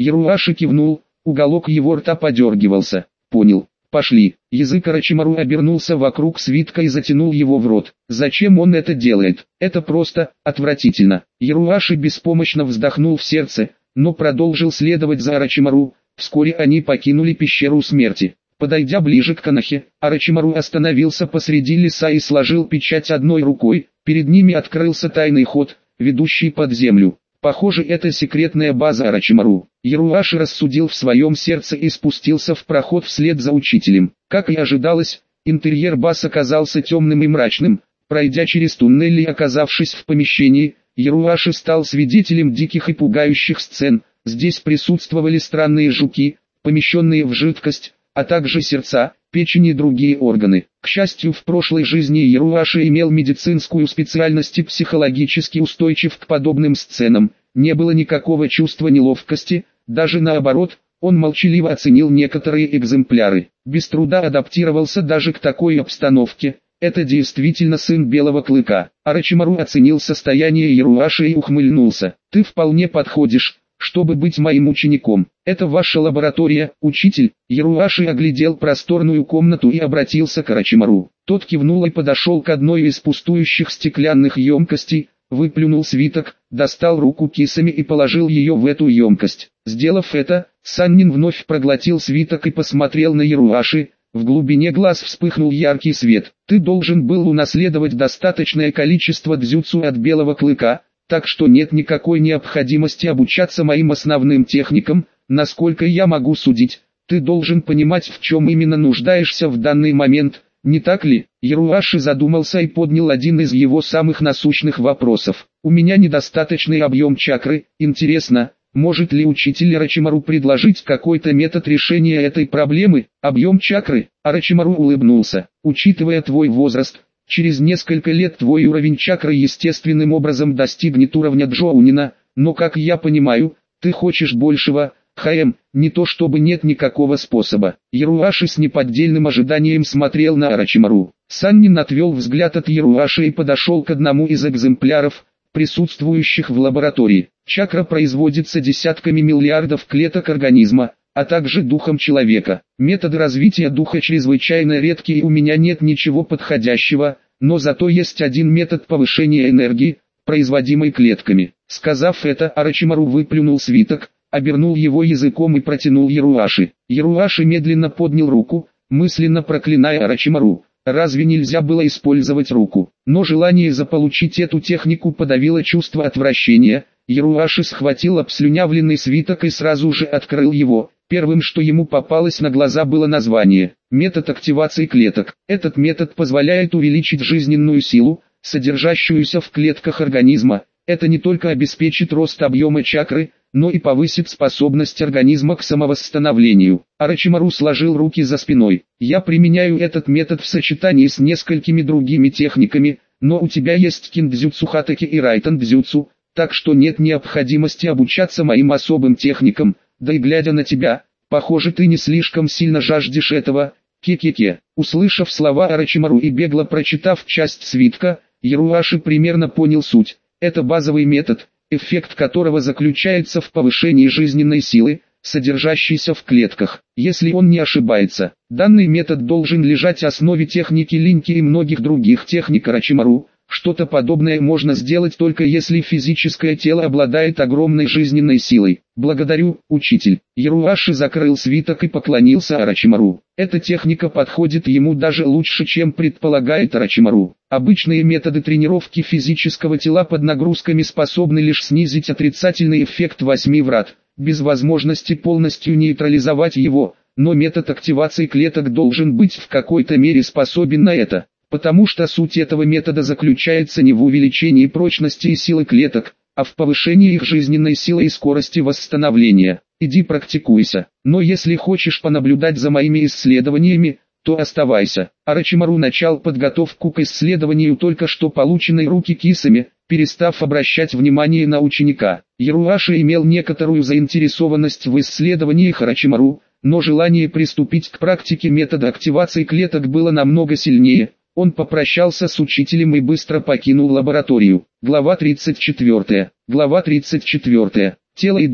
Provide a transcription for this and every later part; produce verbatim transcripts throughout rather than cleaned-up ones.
Яруаши кивнул, уголок его рта подергивался. Понял. Пошли. Язык Орочимару обернулся вокруг свитка и затянул его в рот. Зачем он это делает? Это просто отвратительно. Яруаши беспомощно вздохнул в сердце, но продолжил следовать за Орочимару. Вскоре они покинули пещеру смерти. Подойдя ближе к Канахе, Орочимару остановился посреди леса и сложил печать одной рукой. Перед ними открылся тайный ход, ведущий под землю. Похоже, это секретная база Орочимару. Яруаши рассудил в своем сердце и спустился в проход вслед за учителем. Как и ожидалось, интерьер баз оказался темным и мрачным. Пройдя через туннели и оказавшись в помещении, Яруаши стал свидетелем диких и пугающих сцен. Здесь присутствовали странные жуки, помещенные в жидкость, а также сердца, печень и другие органы. К счастью, в прошлой жизни Яруаши имел медицинскую специальность и психологически устойчив к подобным сценам. Не было никакого чувства неловкости, даже наоборот, он молчаливо оценил некоторые экземпляры. Без труда адаптировался даже к такой обстановке. Это действительно сын Белого Клыка. Орочимару оценил состояние Яруаши и ухмыльнулся. Ты вполне подходишь, чтобы быть моим учеником. Это ваша лаборатория, учитель. Яруаши оглядел просторную комнату и обратился к Орочимару. Тот кивнул и подошел к одной из пустующих стеклянных емкостей, выплюнул свиток, достал руку кисами и положил ее в эту емкость. Сделав это, Саннин вновь проглотил свиток и посмотрел на Яруаши. В глубине глаз вспыхнул яркий свет. Ты должен был унаследовать достаточное количество дзюцу от Белого Клыка, так что нет никакой необходимости обучаться моим основным техникам. Насколько я могу судить, ты должен понимать, в чем именно нуждаешься в данный момент, не так ли? Яруаши задумался и поднял один из его самых насущных вопросов. У меня недостаточный объем чакры, интересно, может ли учитель Орочимару предложить какой-то метод решения этой проблемы? Объем чакры? Орочимару улыбнулся. Учитывая твой возраст, через несколько лет твой уровень чакры естественным образом достигнет уровня Джоунина, но как я понимаю, ты хочешь большего. Хаэм, не то чтобы нет никакого способа. Яруаши с неподдельным ожиданием смотрел на Орочимару. Саннин отвел взгляд от Яруаши и подошел к одному из экземпляров, присутствующих в лаборатории. Чакра производится десятками миллиардов клеток организма, а также духом человека. Методы развития духа чрезвычайно редкие и у меня нет ничего подходящего, но зато есть один метод повышения энергии, производимой клетками. Сказав это, Орочимару выплюнул свиток, обернул его языком и протянул Яруаши. Яруаши медленно поднял руку, мысленно проклиная Орочимару. Разве нельзя было использовать руку? Но желание заполучить эту технику подавило чувство отвращения. Яруаши схватил обслюнявленный свиток и сразу же открыл его. Первым, что ему попалось на глаза, было название. Метод активации клеток. Этот метод позволяет увеличить жизненную силу, содержащуюся в клетках организма. Это не только обеспечит рост объема чакры, но и повысит способность организма к самовосстановлению. Орочимару сложил руки за спиной. Я применяю этот метод в сочетании с несколькими другими техниками, но у тебя есть киндзюцу хатаки и райтан-дзюцу, так что нет необходимости обучаться моим особым техникам, да и глядя на тебя, похоже, ты не слишком сильно жаждешь этого. Ке-ке-ке. Услышав слова Орочимару и бегло прочитав часть свитка, Яруаши примерно понял суть. Это базовый метод, эффект которого заключается в повышении жизненной силы, содержащейся в клетках. Если он не ошибается, данный метод должен лежать в основе техники линьки и многих других техник Орочимару. Что-то подобное можно сделать только если физическое тело обладает огромной жизненной силой. Благодарю, учитель. Яруаши закрыл свиток и поклонился Орочимару. Эта техника подходит ему даже лучше, чем предполагает Орочимару. Обычные методы тренировки физического тела под нагрузками способны лишь снизить отрицательный эффект восьми врат, без возможности полностью нейтрализовать его, но метод активации клеток должен быть в какой-то мере способен на это. Потому что суть этого метода заключается не в увеличении прочности и силы клеток, а в повышении их жизненной силы и скорости восстановления. Иди практикуйся, но если хочешь понаблюдать за моими исследованиями, то оставайся. Орочимару начал подготовку к исследованию только что полученной руки кисами, перестав обращать внимание на ученика. Яруаши имел некоторую заинтересованность в исследованиях Орочимару, но желание приступить к практике метода активации клеток было намного сильнее. Он попрощался с учителем и быстро покинул лабораторию. Глава тридцать четвёртая. Глава тридцать четвёртая. Тело и дух.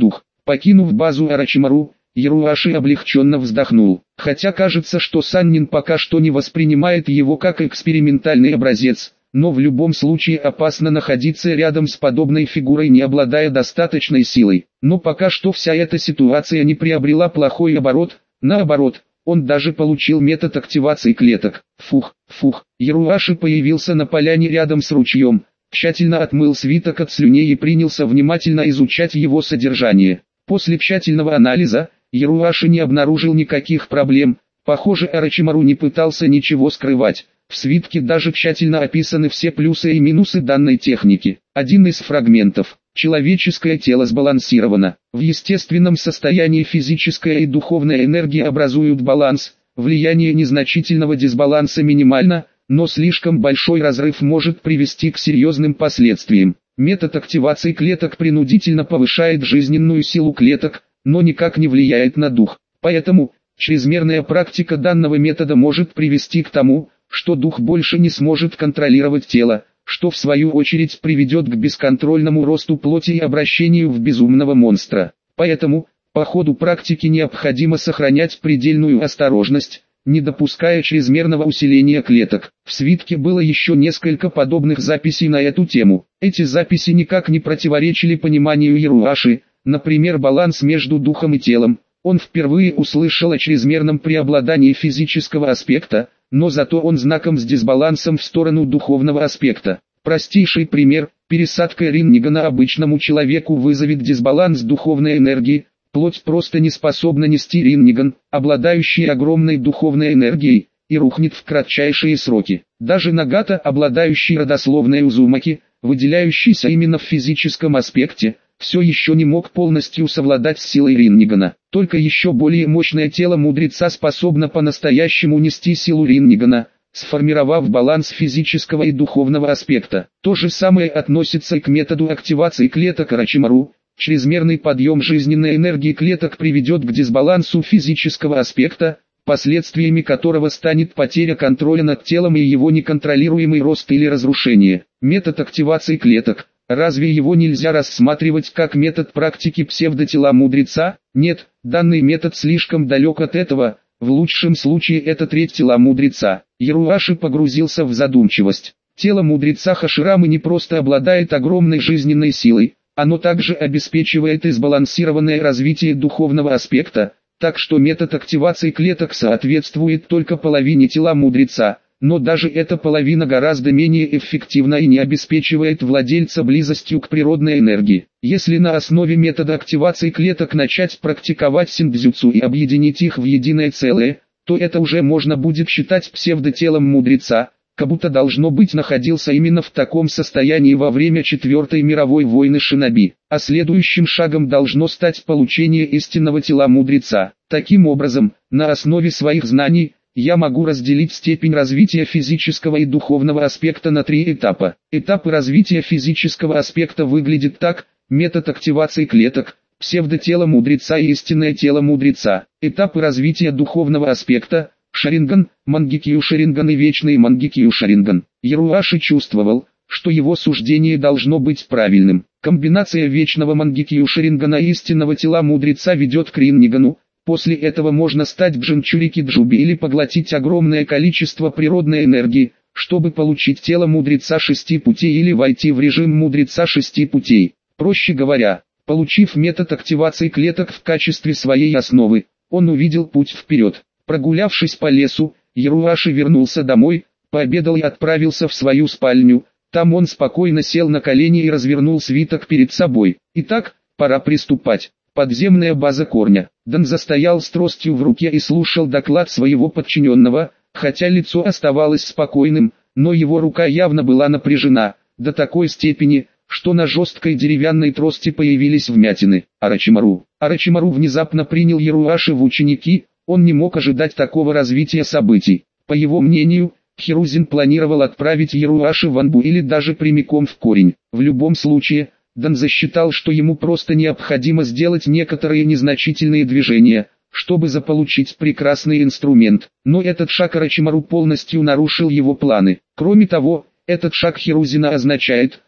Покинув базу Орочимару, Яруаши облегченно вздохнул. Хотя кажется, что Саннин пока что не воспринимает его как экспериментальный образец, но в любом случае опасно находиться рядом с подобной фигурой, не обладая достаточной силой. Но пока что вся эта ситуация не приобрела плохой оборот, наоборот, он даже получил метод активации клеток. Фух, фух, Яруаши появился на поляне рядом с ручьем, тщательно отмыл свиток от слюней и принялся внимательно изучать его содержание. После тщательного анализа, Яруаши не обнаружил никаких проблем. Похоже, Орочимару не пытался ничего скрывать. В свитке даже тщательно описаны все плюсы и минусы данной техники. Один из фрагментов. Человеческое тело сбалансировано. В естественном состоянии физическая и духовная энергия образуют баланс. Влияние незначительного дисбаланса минимально, но слишком большой разрыв может привести к серьезным последствиям. Метод активации клеток принудительно повышает жизненную силу клеток, но никак не влияет на дух. Поэтому, чрезмерная практика данного метода может привести к тому, что дух больше не сможет контролировать тело, что в свою очередь приведет к бесконтрольному росту плоти и обращению в безумного монстра. Поэтому, по ходу практики необходимо сохранять предельную осторожность, не допуская чрезмерного усиления клеток. В свитке было еще несколько подобных записей на эту тему. Эти записи никак не противоречили пониманию Яруаши, например, баланс между духом и телом. Он впервые услышал о чрезмерном преобладании физического аспекта, но зато он знаком с дисбалансом в сторону духовного аспекта. Простейший пример: пересадка Рингана обычному человеку вызовет дисбаланс духовной энергии. Плоть просто не способна нести Ринган, обладающий огромной духовной энергией, и рухнет в кратчайшие сроки. Даже Нагата, обладающий родословной Узумаки, выделяющийся именно в физическом аспекте, все еще не мог полностью совладать с силой Рингана. Только еще более мощное тело мудреца способно по-настоящему нести силу Рингана, сформировав баланс физического и духовного аспекта. То же самое относится и к методу активации клеток Орочимару. Чрезмерный подъем жизненной энергии клеток приведет к дисбалансу физического аспекта, последствиями которого станет потеря контроля над телом и его неконтролируемый рост или разрушение. Метод активации клеток. Разве его нельзя рассматривать как метод практики псевдотела мудреца? Нет, данный метод слишком далек от этого. В лучшем случае это треть тела мудреца. Яруаши погрузился в задумчивость. Тело мудреца Хаширамы не просто обладает огромной жизненной силой, оно также обеспечивает и сбалансированное развитие духовного аспекта, так что метод активации клеток соответствует только половине тела мудреца, но даже эта половина гораздо менее эффективна и не обеспечивает владельца близостью к природной энергии. Если на основе метода активации клеток начать практиковать синдзюцу и объединить их в единое целое, то это уже можно будет считать псевдотелом мудреца, как будто должно быть находился именно в таком состоянии во время Четвертой мировой войны шиноби, а следующим шагом должно стать получение истинного тела мудреца. Таким образом, на основе своих знаний, я могу разделить степень развития физического и духовного аспекта на три этапа. Этапы развития физического аспекта выглядят так: метод активации клеток, псевдотело мудреца и истинное тело мудреца. Этапы развития духовного аспекта: Шаринган, Мангекью Шаринган и Вечный Мангекью Шаринган. Яруаши чувствовал, что его суждение должно быть правильным. Комбинация Вечного Мангекью Шарингана и истинного тела мудреца ведет к Риннигану. После этого можно стать Бджанчурики Джуби или поглотить огромное количество природной энергии, чтобы получить тело мудреца шести путей или войти в режим мудреца шести путей. Проще говоря, получив метод активации клеток в качестве своей основы, он увидел путь вперед. Прогулявшись по лесу, Яруаши вернулся домой, пообедал и отправился в свою спальню. Там он спокойно сел на колени и развернул свиток перед собой. Итак, пора приступать. Подземная база корня. Дан застоял с тростью в руке и слушал доклад своего подчиненного, хотя лицо оставалось спокойным, но его рука явно была напряжена, до такой степени, что на жесткой деревянной трости появились вмятины. Орочимару. Орочимару внезапно принял Яруаши в ученики. Он не мог ожидать такого развития событий. По его мнению, Хирузин планировал отправить Яруаши в Анбу или даже прямиком в корень. В любом случае, Дан засчитал, что ему просто необходимо сделать некоторые незначительные движения, чтобы заполучить прекрасный инструмент. Но этот шаг Орочимару полностью нарушил его планы. Кроме того, этот шаг Хирузина означает,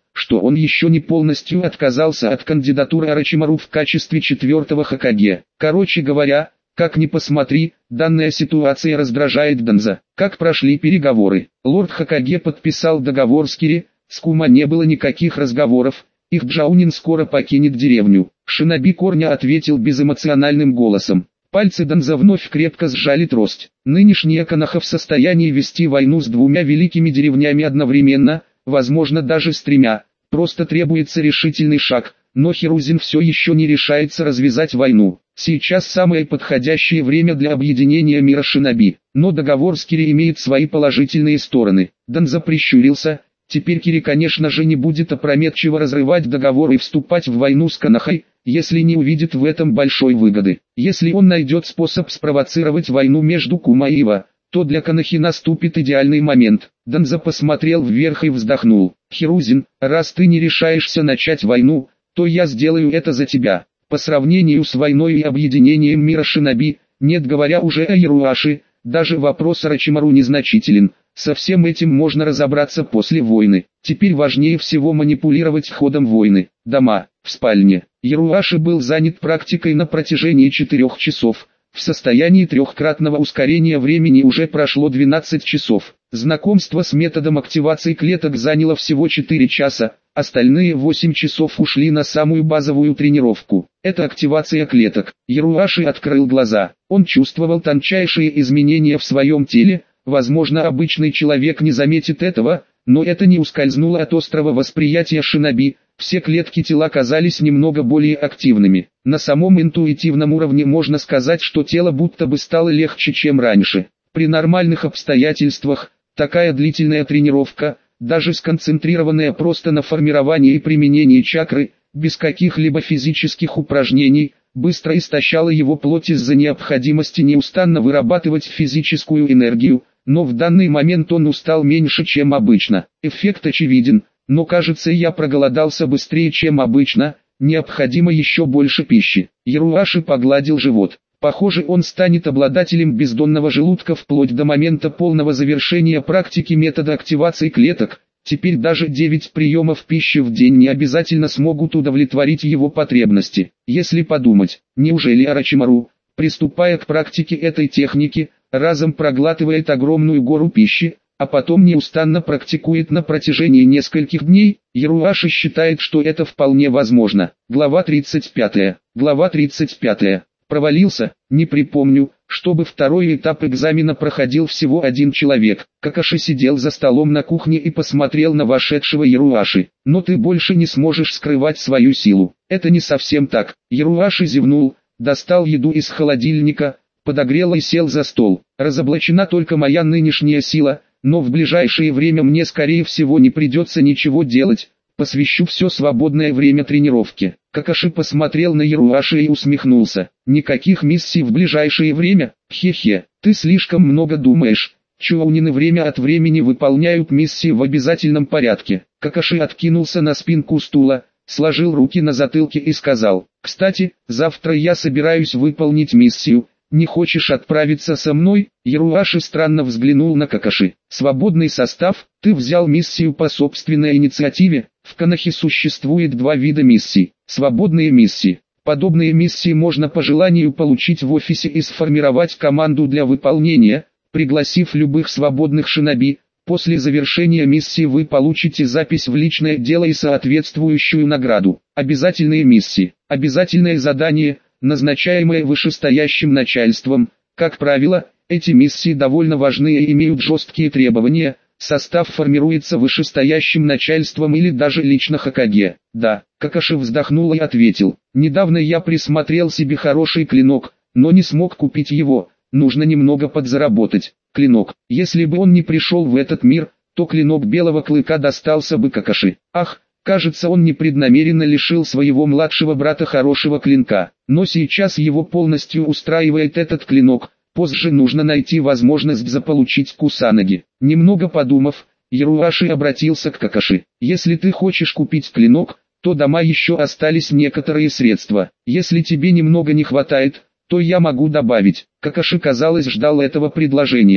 что он еще не полностью отказался от кандидатуры Орочимару в качестве четвертого Хокаге. Короче говоря, как ни посмотри, данная ситуация раздражает Данза. Как прошли переговоры? Лорд Хокаге подписал договор с Кири, с Кума не было никаких разговоров, их Джаунин скоро покинет деревню. Шиноби Корня ответил безэмоциональным голосом. Пальцы Данза вновь крепко сжали трость. Нынешняя Коноха в состоянии вести войну с двумя великими деревнями одновременно, возможно даже с тремя. Просто требуется решительный шаг, но Хирузин все еще не решается развязать войну. Сейчас самое подходящее время для объединения мира шиноби. Но договор с Кири имеет свои положительные стороны. Данза прищурился. Теперь Кири конечно же не будет опрометчиво разрывать договор и вступать в войну с Конохой, если не увидит в этом большой выгоды. Если он найдет способ спровоцировать войну между Кума и Ива, то для Конохи наступит идеальный момент. Данза посмотрел вверх и вздохнул. Хирузин, раз ты не решаешься начать войну, то я сделаю это за тебя. По сравнению с войной и объединением мира шиноби, нет говоря уже о Яруаши, даже вопрос Орочимару незначителен. Со всем этим можно разобраться после войны. Теперь важнее всего манипулировать ходом войны. Дома, в спальне. Яруаши был занят практикой на протяжении четырех часов. В состоянии трехкратного ускорения времени уже прошло двенадцать часов. Знакомство с методом активации клеток заняло всего четыре часа, остальные восемь часов ушли на самую базовую тренировку. Это активация клеток. Яруаши открыл глаза. Он чувствовал тончайшие изменения в своем теле. Возможно, обычный человек не заметит этого, но это не ускользнуло от острого восприятия шиноби. Все клетки тела казались немного более активными. На самом интуитивном уровне можно сказать, что тело будто бы стало легче, чем раньше. При нормальных обстоятельствах, такая длительная тренировка, даже сконцентрированная просто на формировании и применении чакры, без каких-либо физических упражнений, быстро истощала его плоть из-за необходимости неустанно вырабатывать физическую энергию, но в данный момент он устал меньше, чем обычно. Эффект очевиден, но кажется, я проголодался быстрее, чем обычно, необходимо еще больше пищи. Яруаши погладил живот. Похоже, он станет обладателем бездонного желудка вплоть до момента полного завершения практики метода активации клеток. Теперь даже девять приемов пищи в день не обязательно смогут удовлетворить его потребности. Если подумать, неужели Орочимару, приступая к практике этой техники, разом проглатывает огромную гору пищи, а потом неустанно практикует на протяжении нескольких дней? Яруаши считает, что это вполне возможно. Глава тридцать пятая. Глава тридцать пятая. Провалился, не припомню, чтобы второй этап экзамена проходил всего один человек. Какаши сидел за столом на кухне и посмотрел на вошедшего Яруаши. Но ты больше не сможешь скрывать свою силу. Это не совсем так. Яруаши зевнул, достал еду из холодильника, подогрел и сел за стол. Разоблачена только моя нынешняя сила, но в ближайшее время мне скорее всего не придется ничего делать. Посвящу все свободное время тренировке. Какаши посмотрел на Яруаши и усмехнулся. Никаких миссий в ближайшее время? Хе-хе, ты слишком много думаешь. Чоунины время от времени выполняют миссии в обязательном порядке. Какаши откинулся на спинку стула, сложил руки на затылке и сказал: «Кстати, завтра я собираюсь выполнить миссию. Не хочешь отправиться со мной?» Яруаши странно взглянул на Какаши. «Свободный состав? Ты взял миссию по собственной инициативе?» В Конохе существует два вида миссий. Свободные миссии. Подобные миссии можно по желанию получить в офисе и сформировать команду для выполнения, пригласив любых свободных шиноби. После завершения миссии вы получите запись в личное дело и соответствующую награду. Обязательные миссии. Обязательное задание, назначаемое вышестоящим начальством. Как правило, эти миссии довольно важны и имеют жесткие требования. Состав формируется вышестоящим начальством или даже лично Хокаге. Да, Какаши вздохнул и ответил: «Недавно я присмотрел себе хороший клинок, но не смог купить его, нужно немного подзаработать». Клинок. Если бы он не пришел в этот мир, то клинок Белого Клыка достался бы Какаши. Ах, кажется, он непреднамеренно лишил своего младшего брата хорошего клинка, но сейчас его полностью устраивает этот клинок. Позже нужно найти возможность заполучить Кусанаги. Немного подумав, Яруаши обратился к Какаши. «Если ты хочешь купить клинок, то дома еще остались некоторые средства. Если тебе немного не хватает, то я могу добавить». Какаши, казалось, ждал этого предложения.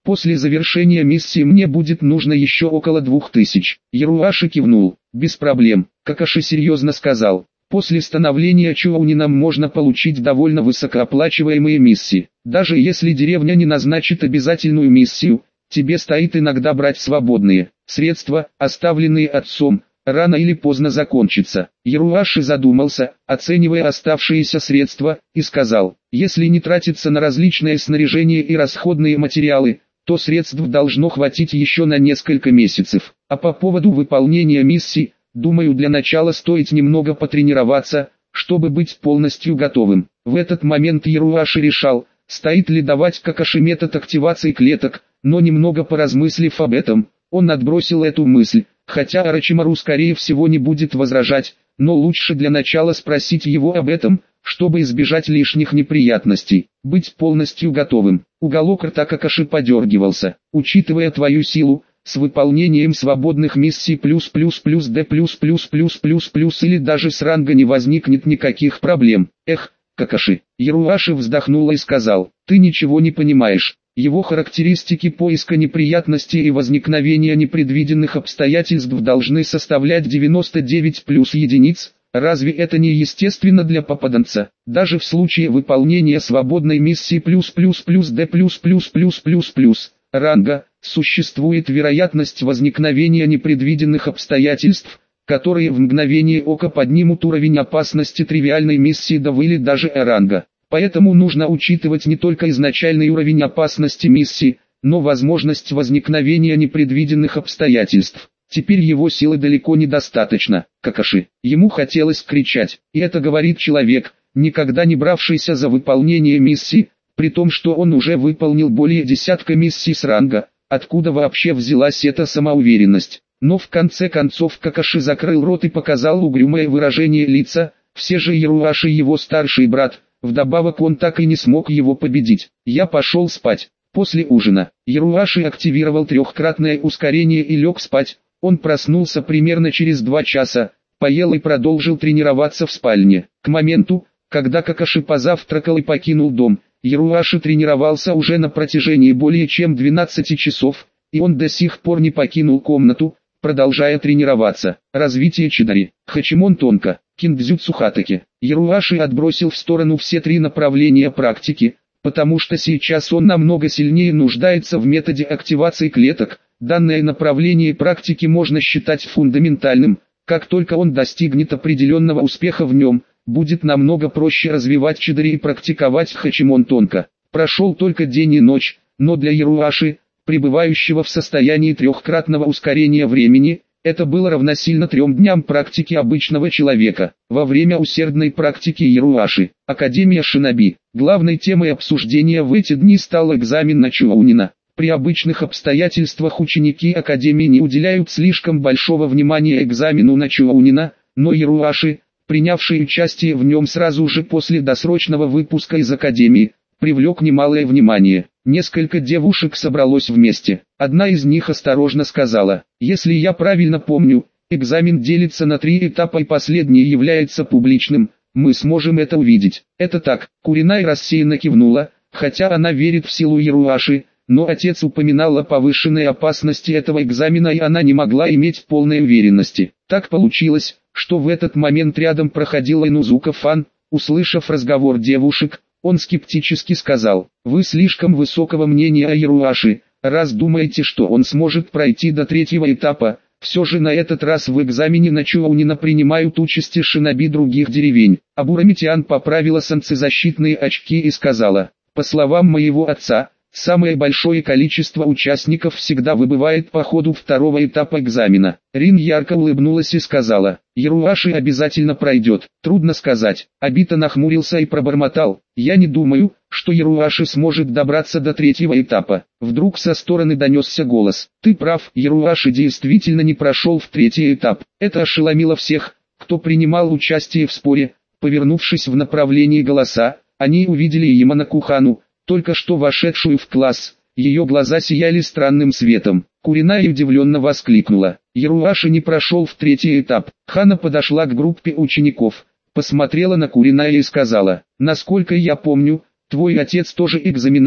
После завершения миссии мне будет нужно еще около двух тысяч. Яруаши кивнул. Без проблем. Какаши серьезно сказал. После становления Чуаунина можно получить довольно высокооплачиваемые миссии. Даже если деревня не назначит обязательную миссию, тебе стоит иногда брать свободные. Средства, оставленные отцом, рано или поздно закончатся. Яруаши задумался, оценивая оставшиеся средства, и сказал, если не тратиться на различные снаряжения и расходные материалы, то средств должно хватить еще на несколько месяцев. А по поводу выполнения миссий, думаю, для начала стоит немного потренироваться, чтобы быть полностью готовым. В этот момент Яруаши решал, стоит ли давать Какаши метод активации клеток, но немного поразмыслив об этом, он отбросил эту мысль, хотя Орочимару скорее всего не будет возражать, но лучше для начала спросить его об этом, чтобы избежать лишних неприятностей. Быть полностью готовым. Уголок рта Какаши подергивался. Учитывая твою силу, с выполнением свободных миссий плюс плюс плюс Д плюс плюс плюс плюс плюс или даже с ранга не возникнет никаких проблем. Эх, Какаши. Яруаши вздохнул и сказал, ты ничего не понимаешь. Его характеристики поиска неприятностей и возникновения непредвиденных обстоятельств должны составлять девяносто девять плюс единиц. Разве это не естественно для попаданца? Даже в случае выполнения свободной миссии плюс плюс плюс Д плюс плюс плюс плюс плюс ранга, существует вероятность возникновения непредвиденных обстоятельств, которые в мгновение ока поднимут уровень опасности тривиальной миссии до или даже Э-ранга. Поэтому нужно учитывать не только изначальный уровень опасности миссии, но возможность возникновения непредвиденных обстоятельств. Теперь его силы далеко недостаточно, Какаши. Ему хотелось кричать, и это говорит человек, никогда не бравшийся за выполнение миссии, при том, что он уже выполнил более десятка миссий с ранга. Откуда вообще взялась эта самоуверенность? Но в конце концов Какаши закрыл рот и показал угрюмое выражение лица, все же Яруаши его старший брат, вдобавок он так и не смог его победить. Я пошел спать. После ужина, Яруаши активировал трехкратное ускорение и лег спать. Он проснулся примерно через два часа, поел и продолжил тренироваться в спальне. К моменту, когда Какаши позавтракал и покинул дом, Яруаши тренировался уже на протяжении более чем двенадцати часов, и он до сих пор не покинул комнату, продолжая тренироваться. Развитие Чидари, Хачимон Тонко, Киндзюцу Хатаки. Яруаши отбросил в сторону все три направления практики, потому что сейчас он намного сильнее нуждается в методе активации клеток. Данное направление практики можно считать фундаментальным. Как только он достигнет определенного успеха в нем, будет намного проще развивать Чидари и практиковать Хачимон Тонко. Прошел только день и ночь, но для Яруаши, пребывающего в состоянии трехкратного ускорения времени, это было равносильно трем дням практики обычного человека. Во время усердной практики Яруаши, Академия Шиноби, главной темой обсуждения в эти дни стал экзамен на Чуаунина. При обычных обстоятельствах ученики Академии не уделяют слишком большого внимания экзамену на Чуаунина, но Яруаши, принявший участие в нем сразу же после досрочного выпуска из Академии, привлек немалое внимание. Несколько девушек собралось вместе. Одна из них осторожно сказала, если я правильно помню, экзамен делится на три этапа и последний является публичным, мы сможем это увидеть. Это так, Куринай рассеянно кивнула, хотя она верит в силу Яруаши, но отец упоминал о повышенной опасности этого экзамена и она не могла иметь полной уверенности. Так получилось, что в этот момент рядом проходил Инузука-фан. Услышав разговор девушек, он скептически сказал, вы слишком высокого мнения о Яруаши, раз думаете, что он сможет пройти до третьего этапа. Все же на этот раз в экзамене на Чуаунина принимают участие шиноби других деревень. Абурамитиан поправила солнцезащитные очки и сказала, по словам моего отца, самое большое количество участников всегда выбывает по ходу второго этапа экзамена. Рин ярко улыбнулась и сказала, Яруаши обязательно пройдет. Трудно сказать. Обита нахмурился и пробормотал, я не думаю, что Яруаши сможет добраться до третьего этапа. Вдруг со стороны донесся голос. Ты прав, Яруаши действительно не прошел в третий этап. Это ошеломило всех, кто принимал участие в споре. Повернувшись в направлении голоса, они увидели Ямана Кухану, только что вошедшую в класс. Ее глаза сияли странным светом. Куринай удивленно воскликнула. Яруаши не прошел в третий этап. Хана подошла к группе учеников, посмотрела на Куриная и сказала, насколько я помню, твой отец тоже экзаменатор,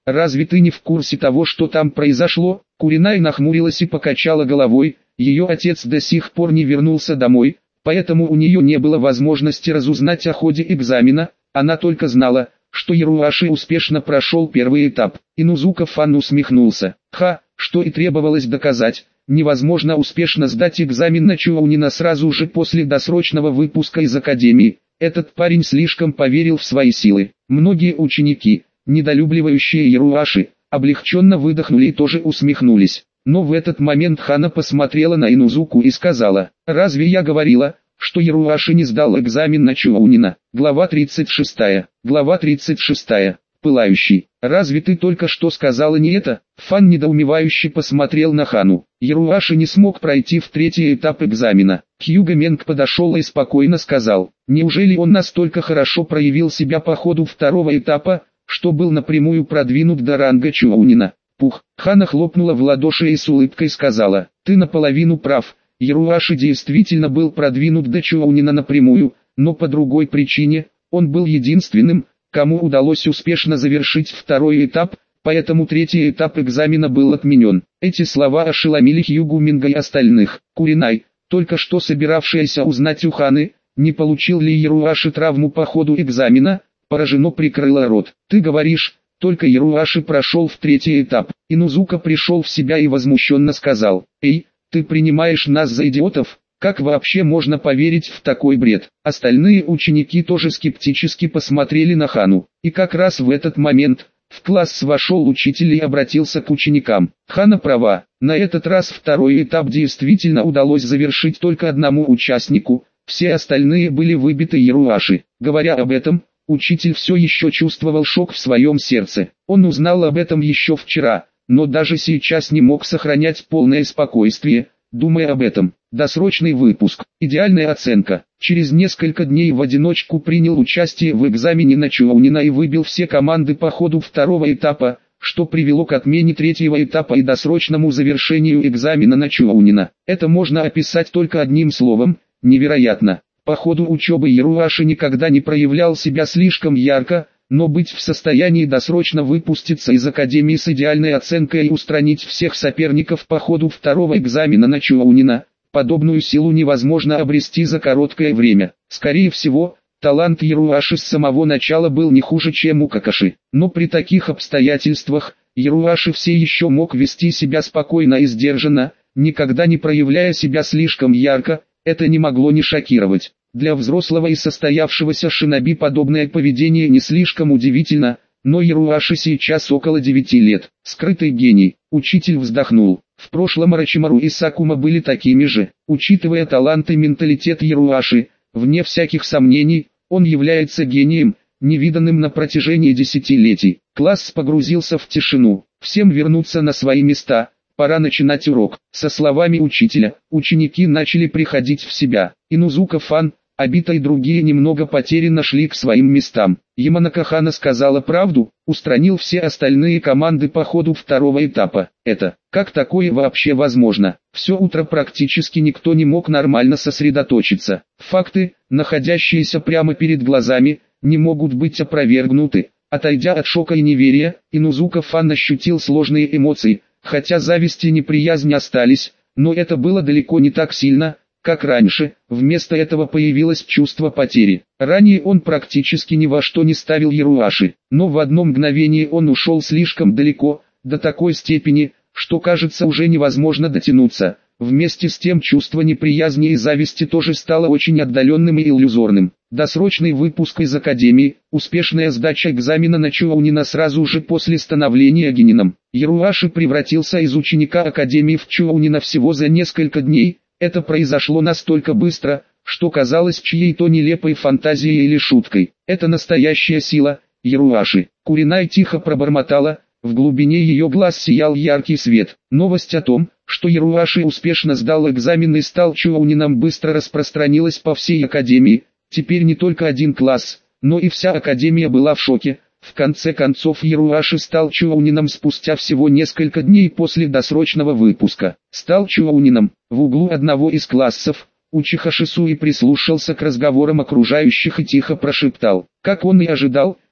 разве ты не в курсе того, что там произошло? Куринай нахмурилась и покачала головой, ее отец до сих пор не вернулся домой, поэтому у нее не было возможности разузнать о ходе экзамена, она только знала, что Яруаши успешно прошел первый этап. Инузука-сан усмехнулся. Ха, что и требовалось доказать, невозможно успешно сдать экзамен на Чуаунина сразу же после досрочного выпуска из академии. Этот парень слишком поверил в свои силы. Многие ученики, недолюбливающие Яруаши, облегченно выдохнули и тоже усмехнулись. Но в этот момент Хана посмотрела на Инузуку и сказала: «Разве я говорила, что Яруаши не сдал экзамен на Чуаунина?» Глава тридцать шестая. Глава тридцать шестая. Пылающий. «Разве ты только что сказала не это?» Фан недоумевающе посмотрел на Хану. Яруаши не смог пройти в третий этап экзамена. Хьюго Менг подошел и спокойно сказал: «Неужели он настолько хорошо проявил себя по ходу второго этапа, что был напрямую продвинут до ранга Чуаунина?» Пух. Хана хлопнула в ладоши и с улыбкой сказала: «Ты наполовину прав. Яруаши действительно был продвинут до Чуаунина напрямую, но по другой причине. Он был единственным, кому удалось успешно завершить второй этап, поэтому третий этап экзамена был отменен». Эти слова ошеломили Хьюго Менга и остальных. Куринай, только что собиравшаяся узнать у Ханы, не получил ли Яруаши травму по ходу экзамена, пораженно прикрыла рот. «Ты говоришь, только Яруаши прошел в третий этап». Инузука пришел в себя и возмущенно сказал: «Эй, ты принимаешь нас за идиотов? Как вообще можно поверить в такой бред?» Остальные ученики тоже скептически посмотрели на Хану. И как раз в этот момент в класс вошел учитель и обратился к ученикам. Хана права, на этот раз второй этап действительно удалось завершить только одному участнику, все остальные были выбиты Яруаши. Говоря об этом, учитель все еще чувствовал шок в своем сердце. Он узнал об этом еще вчера, но даже сейчас не мог сохранять полное спокойствие, думая об этом. Досрочный выпуск, идеальная оценка. Через несколько дней в одиночку принял участие в экзамене на Чуаунина и выбил все команды по ходу второго этапа, что привело к отмене третьего этапа и досрочному завершению экзамена на Чуаунина. Это можно описать только одним словом – невероятно. По ходу учебы Яруаши никогда не проявлял себя слишком ярко, но быть в состоянии досрочно выпуститься из академии с идеальной оценкой и устранить всех соперников по ходу второго экзамена на Чуаунина, подобную силу невозможно обрести за короткое время. Скорее всего, талант Яруаши с самого начала был не хуже, чем у Какаши. Но при таких обстоятельствах, Яруаши все еще мог вести себя спокойно и сдержанно, никогда не проявляя себя слишком ярко, это не могло не шокировать. Для взрослого и состоявшегося шиноби подобное поведение не слишком удивительно, но Яруаши сейчас около девяти лет. Скрытый гений. Учитель вздохнул. В прошлом Орочимару и Сакума были такими же. Учитывая талант и менталитет Яруаши, вне всяких сомнений, он является гением, невиданным на протяжении десятилетий. Класс погрузился в тишину. Всем вернуться на свои места. Пора начинать урок. Со словами учителя, ученики начали приходить в себя. Инузука-сан, Обита и другие немного потерянно шли к своим местам. Яманака Хана сказала правду, устранил все остальные команды по ходу второго этапа. Это, как такое вообще возможно? Все утро практически никто не мог нормально сосредоточиться. Факты, находящиеся прямо перед глазами, не могут быть опровергнуты. Отойдя от шока и неверия, Инузука-сан ощутил сложные эмоции, хотя зависть и неприязнь остались, но это было далеко не так сильно, как раньше. Вместо этого появилось чувство потери. Ранее он практически ни во что не ставил Яруаши, но в одно мгновение он ушел слишком далеко, до такой степени, что кажется уже невозможно дотянуться. Вместе с тем чувство неприязни и зависти тоже стало очень отдаленным и иллюзорным. Досрочный выпуск из академии, успешная сдача экзамена на Чуаунина сразу же после становления генином. Яруаши превратился из ученика академии в Чуаунина всего за несколько дней. Это произошло настолько быстро, что казалось чьей-то нелепой фантазией или шуткой. Это настоящая сила, Яруаши. Куринай тихо пробормотала, в глубине ее глаз сиял яркий свет. Новость о том, что Яруаши успешно сдал экзамен и стал Чуаунином, быстро распространилась по всей академии. Теперь не только один класс, но и вся академия была в шоке. В конце концов Яруаши стал Чуаунином спустя всего несколько дней после досрочного выпуска. Стал Чуаунином. В углу одного из классов, Учиха Шисуи прислушался к разговорам окружающих и тихо прошептал. Как он и ожидал,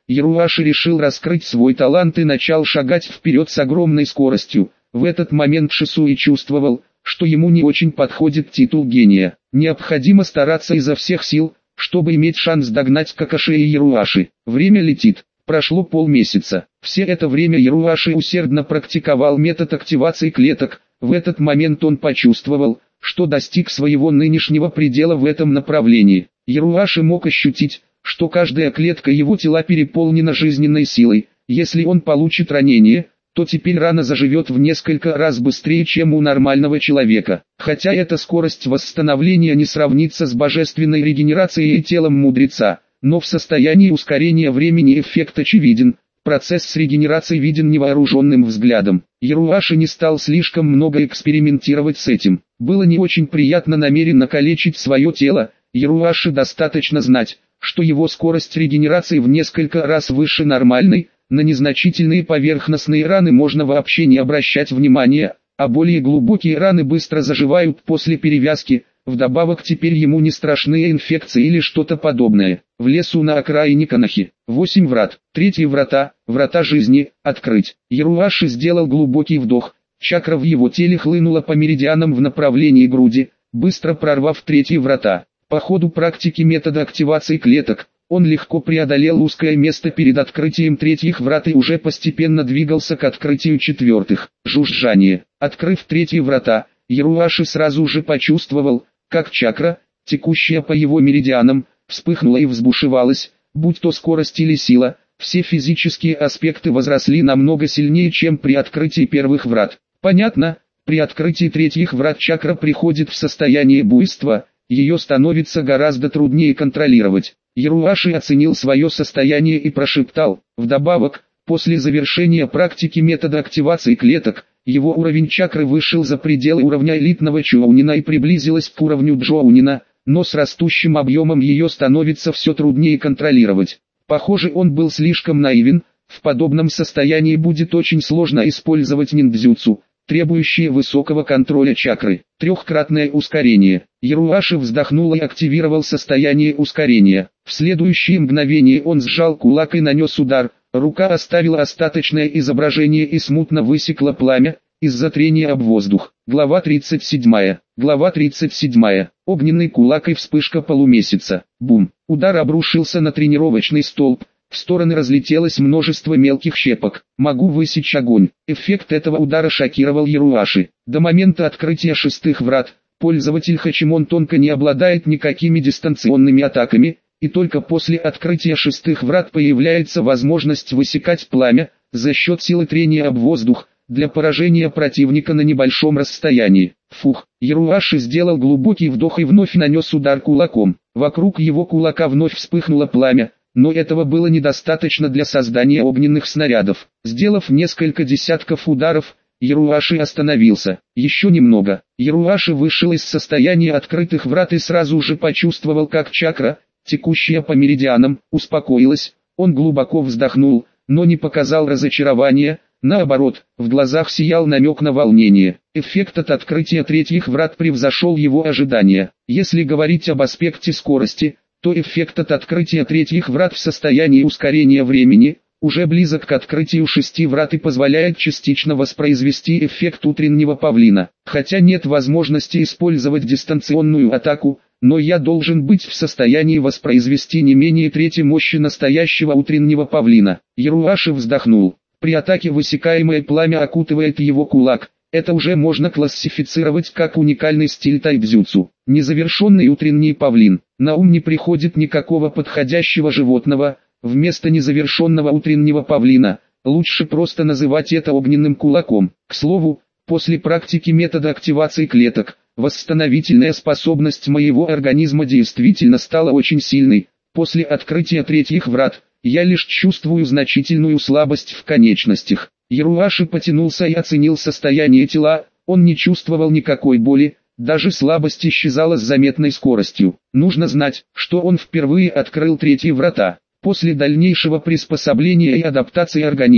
Яруаши решил раскрыть свой талант и начал шагать вперед с огромной скоростью. В этот момент Шисуи чувствовал, что ему не очень подходит титул гения. Необходимо стараться изо всех сил, чтобы иметь шанс догнать Какаши и Яруаши. Время летит. Прошло полмесяца. Все это время Яруаши усердно практиковал метод активации клеток. В этот момент он почувствовал, что достиг своего нынешнего предела в этом направлении. Яруаши мог ощутить, что каждая клетка его тела переполнена жизненной силой. Если он получит ранение, то теперь рана заживет в несколько раз быстрее, чем у нормального человека. Хотя эта скорость восстановления не сравнится с божественной регенерацией и телом мудреца, но в состоянии ускорения времени эффект очевиден. Процесс с регенерацией виден невооруженным взглядом. Яруаши не стал слишком много экспериментировать с этим. Было не очень приятно намеренно калечить свое тело. Яруаши достаточно знать, что его скорость регенерации в несколько раз выше нормальной. На незначительные поверхностные раны можно вообще не обращать внимания, а более глубокие раны быстро заживают после перевязки. Вдобавок теперь ему не страшны инфекции или что-то подобное. В лесу на окраине Канахи. Восемь врат. Третьи врата, врата жизни, открыть. Яруаши сделал глубокий вдох. Чакра в его теле хлынула по меридианам в направлении груди, быстро прорвав третьи врата. По ходу практики метода активации клеток, он легко преодолел узкое место перед открытием третьих врат и уже постепенно двигался к открытию четвертых. Жужжание. Открыв третьи врата, Яруаши сразу же почувствовал, как чакра, текущая по его меридианам, вспыхнула и взбушевалась, будь то скорость или сила. Все физические аспекты возросли намного сильнее, чем при открытии первых врат. Понятно, при открытии третьих врат чакра приходит в состояние буйства, ее становится гораздо труднее контролировать. Яруаши оценил свое состояние и прошептал. Вдобавок, после завершения практики метода активации клеток, его уровень чакры вышел за пределы уровня элитного Чоунина и приблизилась к уровню Джоунина, но с растущим объемом ее становится все труднее контролировать. Похоже, он был слишком наивен. В подобном состоянии будет очень сложно использовать ниндзюцу, требующие высокого контроля чакры. Трехкратное ускорение. Яруаши вздохнул и активировал состояние ускорения. В следующее мгновение он сжал кулак и нанес удар. Рука оставила остаточное изображение и смутно высекла пламя, из-за трения об воздух. Глава тридцать семь. Глава тридцать семь. Огненный кулак и вспышка полумесяца. Бум. Удар обрушился на тренировочный столб. В стороны разлетелось множество мелких щепок. Могу высечь огонь. Эффект этого удара шокировал Яруаши. До момента открытия шестых врат, пользователь Хачимон Тонко не обладает никакими дистанционными атаками, и только после открытия шестых врат появляется возможность высекать пламя, за счет силы трения об воздух, для поражения противника на небольшом расстоянии. Фух, Яруаши сделал глубокий вдох и вновь нанес удар кулаком. Вокруг его кулака вновь вспыхнуло пламя, но этого было недостаточно для создания огненных снарядов. Сделав несколько десятков ударов, Яруаши остановился. Еще немного. Яруаши вышел из состояния открытых врат и сразу же почувствовал, как чакра, текущая по меридианам, успокоилась. Он глубоко вздохнул, но не показал разочарования. Наоборот, в глазах сиял намек на волнение. Эффект от открытия третьих врат превзошел его ожидания. Если говорить об аспекте скорости, то эффект от открытия третьих врат в состоянии ускорения времени уже близок к открытию шести врат и позволяет частично воспроизвести эффект утреннего павлина. Хотя нет возможности использовать дистанционную атаку, но я должен быть в состоянии воспроизвести не менее трети мощи настоящего утреннего павлина. Яруаши вздохнул. При атаке высекаемое пламя окутывает его кулак. Это уже можно классифицировать как уникальный стиль тайбзюцу. Незавершенный утренний павлин. На ум не приходит никакого подходящего животного. Вместо незавершенного утреннего павлина, лучше просто называть это огненным кулаком. К слову, после практики метода активации клеток, восстановительная способность моего организма действительно стала очень сильной. После открытия третьих врат, я лишь чувствую значительную слабость в конечностях. Яруаши потянулся и оценил состояние тела. Он не чувствовал никакой боли, даже слабость исчезала с заметной скоростью. Нужно знать, что он впервые открыл третьи врата. После дальнейшего приспособления и адаптации организма,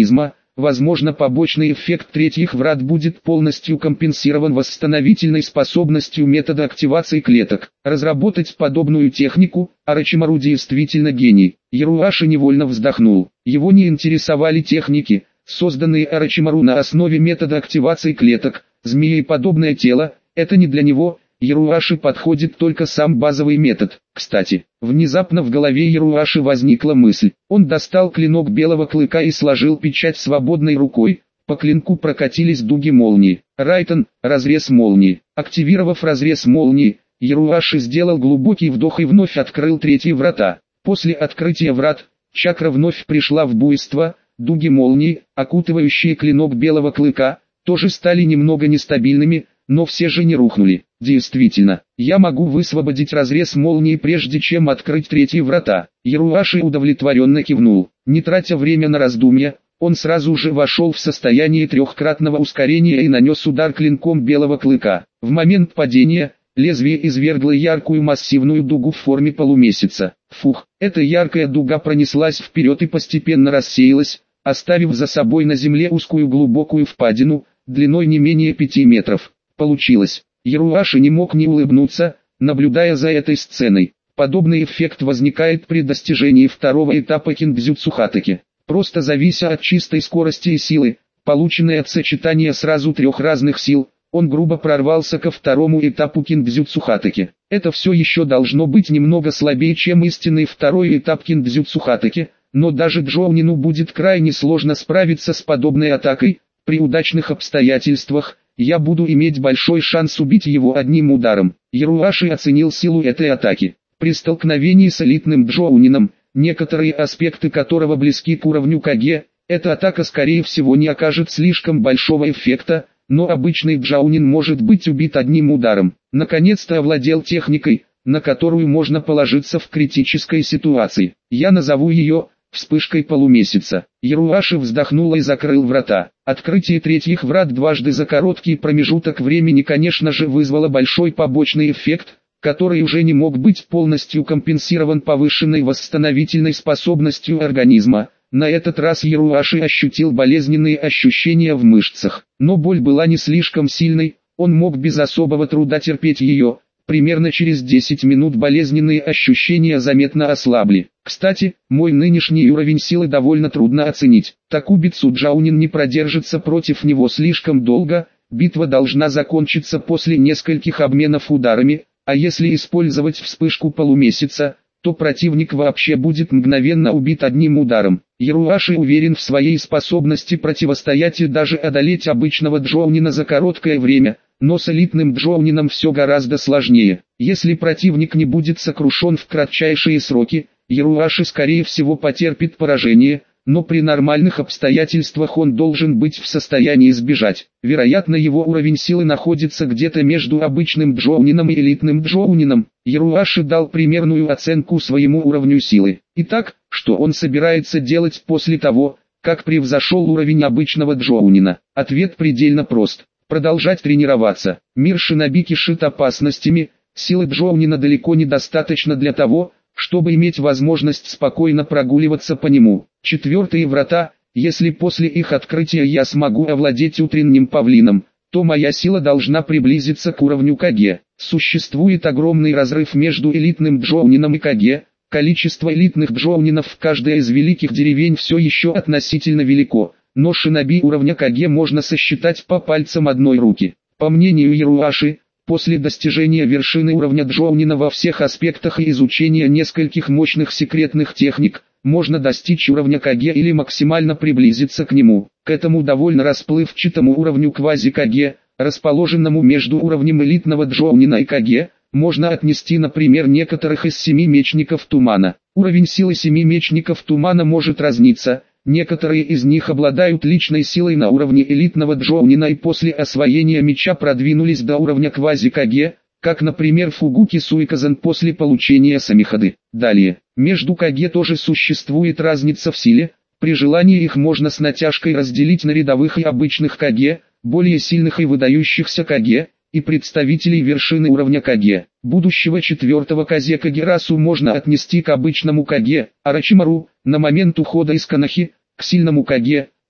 возможно побочный эффект третьих врат будет полностью компенсирован восстановительной способностью метода активации клеток. Разработать подобную технику, Орочимару действительно гений. Яруаши невольно вздохнул. Его не интересовали техники, созданные Орочимару на основе метода активации клеток. Змееподобное тело – это не для него. Яруаши подходит только сам базовый метод. Кстати, внезапно в голове Яруаши возникла мысль. Он достал клинок белого клыка и сложил печать свободной рукой. По клинку прокатились дуги молнии. Райтон, разрез молнии. Активировав разрез молнии, Яруаши сделал глубокий вдох и вновь открыл третьи врата. После открытия врат, чакра вновь пришла в буйство. Дуги молнии, окутывающие клинок белого клыка, тоже стали немного нестабильными, но все же не рухнули. Действительно, я могу высвободить разрез молнии прежде чем открыть третьи врата. Яруаши удовлетворенно кивнул. Не тратя время на раздумья, он сразу же вошел в состояние трехкратного ускорения и нанес удар клинком белого клыка. В момент падения, лезвие извергло яркую массивную дугу в форме полумесяца. Фух, эта яркая дуга пронеслась вперед и постепенно рассеялась, оставив за собой на земле узкую глубокую впадину, длиной не менее пяти метров. Получилось. Яруаши не мог не улыбнуться, наблюдая за этой сценой. Подобный эффект возникает при достижении второго этапа киндзюцу хатаки. Просто завися от чистой скорости и силы, полученной от сочетания сразу трех разных сил, он грубо прорвался ко второму этапу киндзюцу хатаки. Это все еще должно быть немного слабее, чем истинный второй этап киндзюцу хатаки, но даже Джоунину будет крайне сложно справиться с подобной атакой. При удачных обстоятельствах, я буду иметь большой шанс убить его одним ударом. Яруаши оценил силу этой атаки. При столкновении с элитным Джоунином, некоторые аспекты которого близки к уровню Каге, эта атака скорее всего не окажет слишком большого эффекта, но обычный Джоунин может быть убит одним ударом. Наконец-то овладел техникой, на которую можно положиться в критической ситуации. Я назову ее вспышкой полумесяца. Яруаши вздохнул и закрыл врата. Открытие третьих врат дважды за короткий промежуток времени, конечно же, вызвало большой побочный эффект, который уже не мог быть полностью компенсирован повышенной восстановительной способностью организма. На этот раз Яруаши ощутил болезненные ощущения в мышцах, но боль была не слишком сильной, он мог без особого труда терпеть ее. Примерно через десять минут болезненные ощущения заметно ослабли. Кстати, мой нынешний уровень силы довольно трудно оценить. Такубицу Джоунин не продержится против него слишком долго, битва должна закончиться после нескольких обменов ударами, а если использовать вспышку полумесяца, то противник вообще будет мгновенно убит одним ударом. Яруаши уверен в своей способности противостоять и даже одолеть обычного Джоунина за короткое время, но с элитным Джоунином все гораздо сложнее. Если противник не будет сокрушен в кратчайшие сроки, Яруаши скорее всего потерпит поражение, но при нормальных обстоятельствах он должен быть в состоянии сбежать. Вероятно, его уровень силы находится где-то между обычным Джоунином и элитным Джоунином. Яруаши дал примерную оценку своему уровню силы. Итак, что он собирается делать после того, как превзошел уровень обычного Джоунина? Ответ предельно прост. Продолжать тренироваться. Мир шиноби кишит опасностями, силы Джоунина далеко недостаточно для того, чтобы иметь возможность спокойно прогуливаться по нему. Четвертые врата, если после их открытия я смогу овладеть утренним павлином, то моя сила должна приблизиться к уровню Каге. Существует огромный разрыв между элитным Джоунином и Каге. Количество элитных Джоунинов в каждой из великих деревень все еще относительно велико, но шиноби уровня Каге можно сосчитать по пальцам одной руки. По мнению Яруаши, после достижения вершины уровня Джоунина во всех аспектах и изучения нескольких мощных секретных техник, можно достичь уровня Каге или максимально приблизиться к нему. К этому довольно расплывчатому уровню квази-Каге, расположенному между уровнем элитного Джоунина и Каге, можно отнести, например, некоторых из семи мечников тумана. Уровень силы семи мечников тумана может разниться. Некоторые из них обладают личной силой на уровне элитного Джоунина и после освоения меча продвинулись до уровня квази-Каге, как, например, Фугуки Суиказан после получения Самихады. Далее, между Каге тоже существует разница в силе, при желании их можно с натяжкой разделить на рядовых и обычных Каге, более сильных и выдающихся Каге, и представителей вершины уровня Каге. Будущего четвертого Казе Кагерасу можно отнести к обычному Каге, Орочимару, на момент ухода из Канахи, к сильному Каге,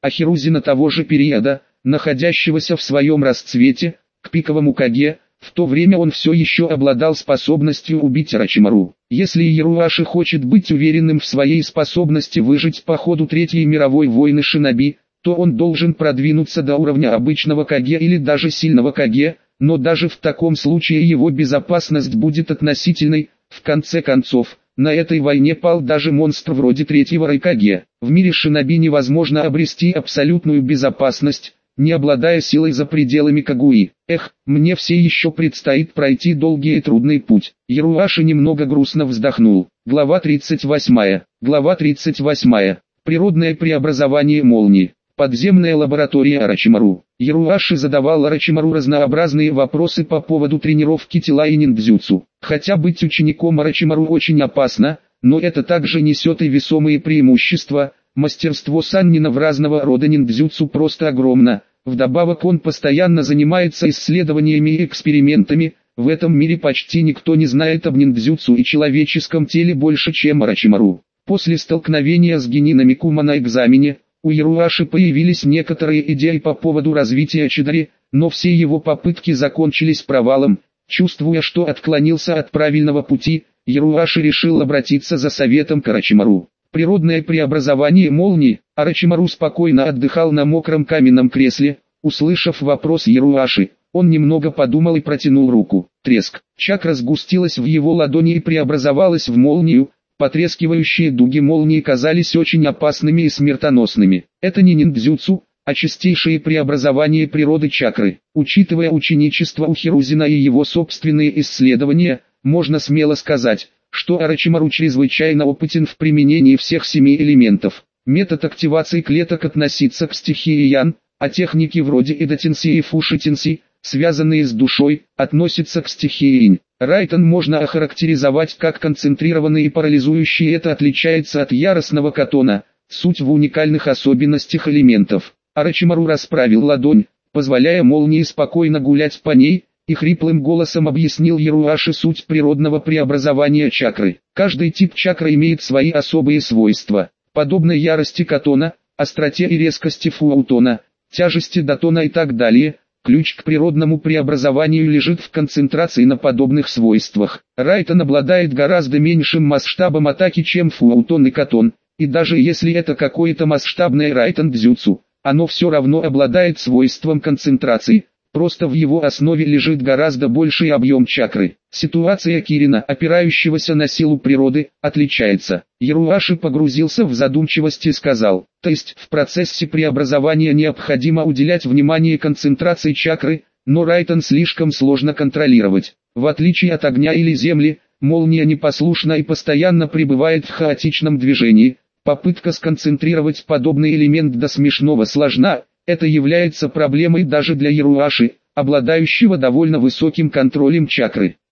а Хирузина того же периода, находящегося в своем расцвете, к пиковому Каге, в то время он все еще обладал способностью убить Орочимару. Если Яруаши хочет быть уверенным в своей способности выжить по ходу Третьей мировой войны шиноби, то он должен продвинуться до уровня обычного Каге или даже сильного Каге, но даже в таком случае его безопасность будет относительной. В конце концов, на этой войне пал даже монстр вроде Третьего Райкаге. В мире шиноби невозможно обрести абсолютную безопасность, не обладая силой за пределами Кагуи. Эх, мне все еще предстоит пройти долгий и трудный путь. Яруаши немного грустно вздохнул. Глава тридцать восьмая. Глава тридцать восьмая. Природное преобразование молнии. Подземная лаборатория Орочимару. Яруаши задавал Орочимару разнообразные вопросы по поводу тренировки тела и ниндзюцу. Хотя быть учеником Орочимару очень опасно, но это также несет и весомые преимущества. Мастерство Саннина в разного рода ниндзюцу просто огромно. Вдобавок он постоянно занимается исследованиями и экспериментами. В этом мире почти никто не знает об ниндзюцу и человеческом теле больше, чем Орочимару. После столкновения с генинами Кума на экзамене, у Яруаши появились некоторые идеи по поводу развития Чидари, но все его попытки закончились провалом. Чувствуя, что отклонился от правильного пути, Яруаши решил обратиться за советом к Орочимару. Природное преобразование молнии. Орочимару спокойно отдыхал на мокром каменном кресле. Услышав вопрос Яруаши, он немного подумал и протянул руку. Треск. Чакра сгустилась в его ладони и преобразовалась в молнию. Потрескивающие дуги молнии казались очень опасными и смертоносными. Это не ниндзюцу, а чистейшее преобразование природы чакры. Учитывая ученичество у Хирузина и его собственные исследования, можно смело сказать, что Орочимару чрезвычайно опытен в применении всех семи элементов. Метод активации клеток относится к стихии Ян, а техники вроде Эдотенси и Фушитенси, связанные с душой, относятся к стихии Инь. Райтон можно охарактеризовать как концентрированный и парализующий, это отличается от яростного катона, суть в уникальных особенностях элементов. Орочимару расправил ладонь, позволяя молнии спокойно гулять по ней, и хриплым голосом объяснил Яруаши суть природного преобразования чакры. Каждый тип чакры имеет свои особые свойства, подобно ярости катона, остроте и резкости фуаутона, тяжести датона и так далее. Ключ к природному преобразованию лежит в концентрации на подобных свойствах. Райтон обладает гораздо меньшим масштабом атаки, чем фуаутон и катон, и даже если это какое-то масштабное райтон-дзюцу, оно все равно обладает свойством концентрации, просто в его основе лежит гораздо больший объем чакры. Ситуация Кирина, опирающегося на силу природы, отличается. Яруаши погрузился в задумчивость и сказал, то есть в процессе преобразования необходимо уделять внимание концентрации чакры, но Райтон слишком сложно контролировать. В отличие от огня или земли, молния непослушна и постоянно пребывает в хаотичном движении. Попытка сконцентрировать подобный элемент до смешного сложна. Это является проблемой даже для Яруаши, обладающего довольно высоким контролем чакры.